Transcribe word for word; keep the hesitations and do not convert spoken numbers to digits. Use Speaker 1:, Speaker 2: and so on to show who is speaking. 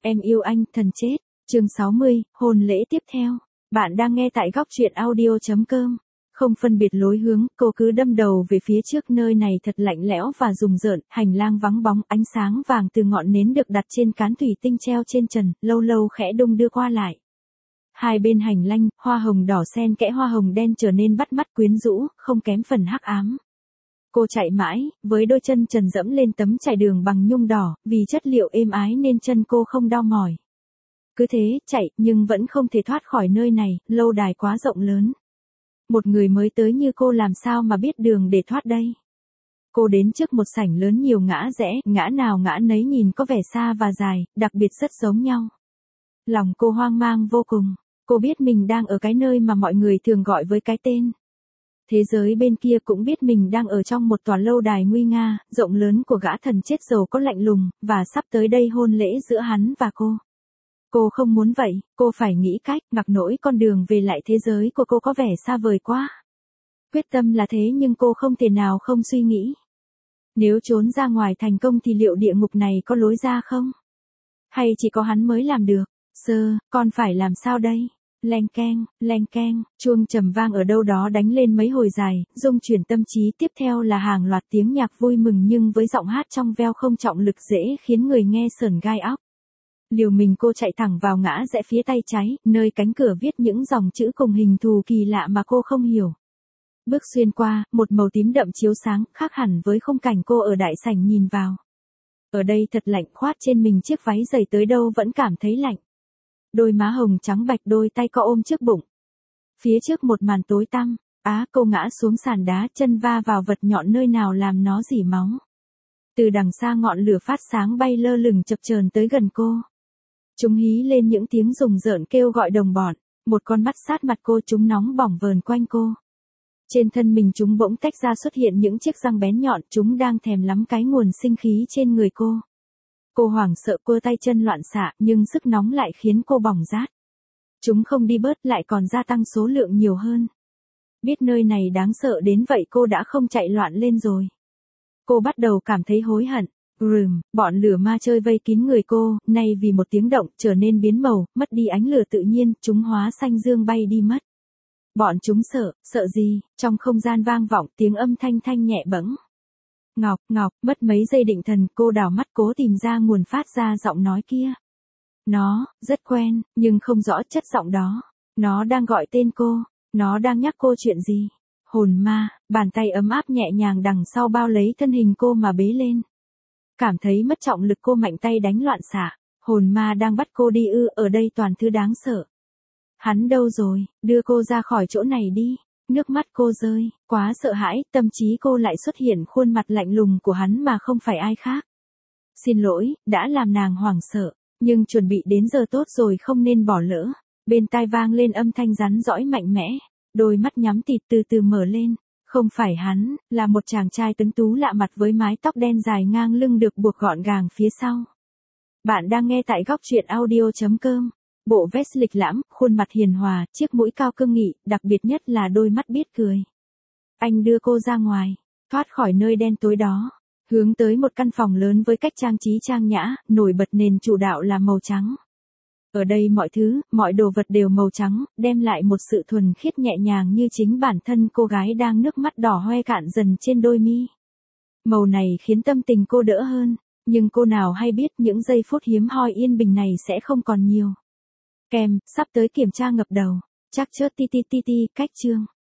Speaker 1: Em yêu anh, thần chết. Chương sáu mươi, hôn lễ tiếp theo. Bạn đang nghe tại góc truyện audio.com. Không phân biệt lối hướng, cô cứ đâm đầu về phía trước. Nơi này thật lạnh lẽo và rùng rợn, hành lang vắng bóng, ánh sáng vàng từ ngọn nến được đặt trên cán thủy tinh treo trên trần, lâu lâu khẽ đung đưa qua lại. Hai bên hành lang, hoa hồng đỏ xen kẽ hoa hồng đen trở nên bắt mắt quyến rũ, không kém phần hắc ám. Cô chạy mãi, với đôi chân trần dẫm lên tấm trải đường bằng nhung đỏ, vì chất liệu êm ái nên chân cô không đau mỏi. Cứ thế, chạy, nhưng vẫn không thể thoát khỏi nơi này, lâu đài quá rộng lớn. Một người mới tới như cô làm sao mà biết đường để thoát đây? Cô đến trước một sảnh lớn nhiều ngã rẽ, ngã nào ngã nấy nhìn có vẻ xa và dài, đặc biệt rất giống nhau. Lòng cô hoang mang vô cùng, cô biết mình đang ở cái nơi mà mọi người thường gọi với cái tên. Thế giới bên kia cũng biết mình đang ở trong một tòa lâu đài nguy nga, rộng lớn của gã thần chết giàu có lạnh lùng, và sắp tới đây hôn lễ giữa hắn và cô. Cô không muốn vậy, cô phải nghĩ cách, ngặc nỗi con đường về lại thế giới của cô có vẻ xa vời quá. Quyết tâm là thế nhưng cô không thể nào không suy nghĩ. Nếu trốn ra ngoài thành công thì liệu địa ngục này có lối ra không? Hay chỉ có hắn mới làm được? Sơ, con phải làm sao đây? Leng keng, leng keng, chuông trầm vang ở đâu đó đánh lên mấy hồi dài, rung chuyển tâm trí. Tiếp theo là hàng loạt tiếng nhạc vui mừng nhưng với giọng hát trong veo không trọng lực dễ khiến người nghe sởn gai óc. Liều mình cô chạy thẳng vào ngã rẽ phía tay trái, nơi cánh cửa viết những dòng chữ cùng hình thù kỳ lạ mà cô không hiểu. Bước xuyên qua, một màu tím đậm chiếu sáng, khác hẳn với khung cảnh cô ở đại sảnh nhìn vào. Ở đây thật lạnh, khoát trên mình chiếc váy dày tới đâu vẫn cảm thấy lạnh. Đôi má hồng trắng bạch, đôi tay co ôm trước bụng. Phía trước một màn tối tăm, á cô ngã xuống sàn đá, chân va vào vật nhọn nơi nào làm nó rỉ máu. Từ đằng xa ngọn lửa phát sáng bay lơ lửng chập chờn tới gần cô. Chúng hí lên những tiếng rùng rợn kêu gọi đồng bọn, một con mắt sát mặt cô, chúng nóng bỏng vờn quanh cô. Trên thân mình chúng bỗng tách ra xuất hiện những chiếc răng bén nhọn, chúng đang thèm lắm cái nguồn sinh khí trên người cô. Cô hoảng sợ quơ tay chân loạn xạ, nhưng sức nóng lại khiến cô bỏng rát. Chúng không đi bớt lại còn gia tăng số lượng nhiều hơn. Biết nơi này đáng sợ đến vậy cô đã không chạy loạn lên rồi. Cô bắt đầu cảm thấy hối hận. Rừm, bọn lửa ma chơi vây kín người cô, nay vì một tiếng động trở nên biến màu, mất đi ánh lửa tự nhiên, chúng hóa xanh dương bay đi mất. Bọn chúng sợ, sợ gì? Trong không gian vang vọng tiếng âm thanh thanh nhẹ bẫng. Ngọc, Ngọc, mất mấy giây định thần, cô đảo mắt cố tìm ra nguồn phát ra giọng nói kia. Nó, rất quen, nhưng không rõ chất giọng đó. Nó đang gọi tên cô, nó đang nhắc cô chuyện gì? Hồn ma, bàn tay ấm áp nhẹ nhàng đằng sau bao lấy thân hình cô mà bế lên. Cảm thấy mất trọng lực cô mạnh tay đánh loạn xạ. Hồn ma đang bắt cô đi ư? Ở đây toàn thứ đáng sợ. Hắn đâu rồi? Đưa cô ra khỏi chỗ này đi. Nước mắt cô rơi, quá sợ hãi, tâm trí cô lại xuất hiện khuôn mặt lạnh lùng của hắn mà không phải ai khác. Xin lỗi, đã làm nàng hoảng sợ, nhưng chuẩn bị đến giờ tốt rồi không nên bỏ lỡ. Bên tai vang lên âm thanh rắn rõi mạnh mẽ, đôi mắt nhắm tịt từ từ mở lên. Không phải hắn, là một chàng trai tuấn tú lạ mặt với mái tóc đen dài ngang lưng được buộc gọn gàng phía sau. Bạn đang nghe tại góc truyện audio.com. Bộ vest lịch lãm, khuôn mặt hiền hòa, chiếc mũi cao cương nghị, đặc biệt nhất là đôi mắt biết cười. Anh đưa cô ra ngoài, thoát khỏi nơi đen tối đó, hướng tới một căn phòng lớn với cách trang trí trang nhã, nổi bật nền chủ đạo là màu trắng. Ở đây mọi thứ, mọi đồ vật đều màu trắng, đem lại một sự thuần khiết nhẹ nhàng như chính bản thân cô gái đang nước mắt đỏ hoe cạn dần trên đôi mi. Màu này khiến tâm tình cô đỡ hơn, nhưng cô nào hay biết những giây phút hiếm hoi yên bình này sẽ không còn nhiều. Kèm, sắp tới kiểm tra ngập đầu, chắc chớt ti ti ti ti, cách chương.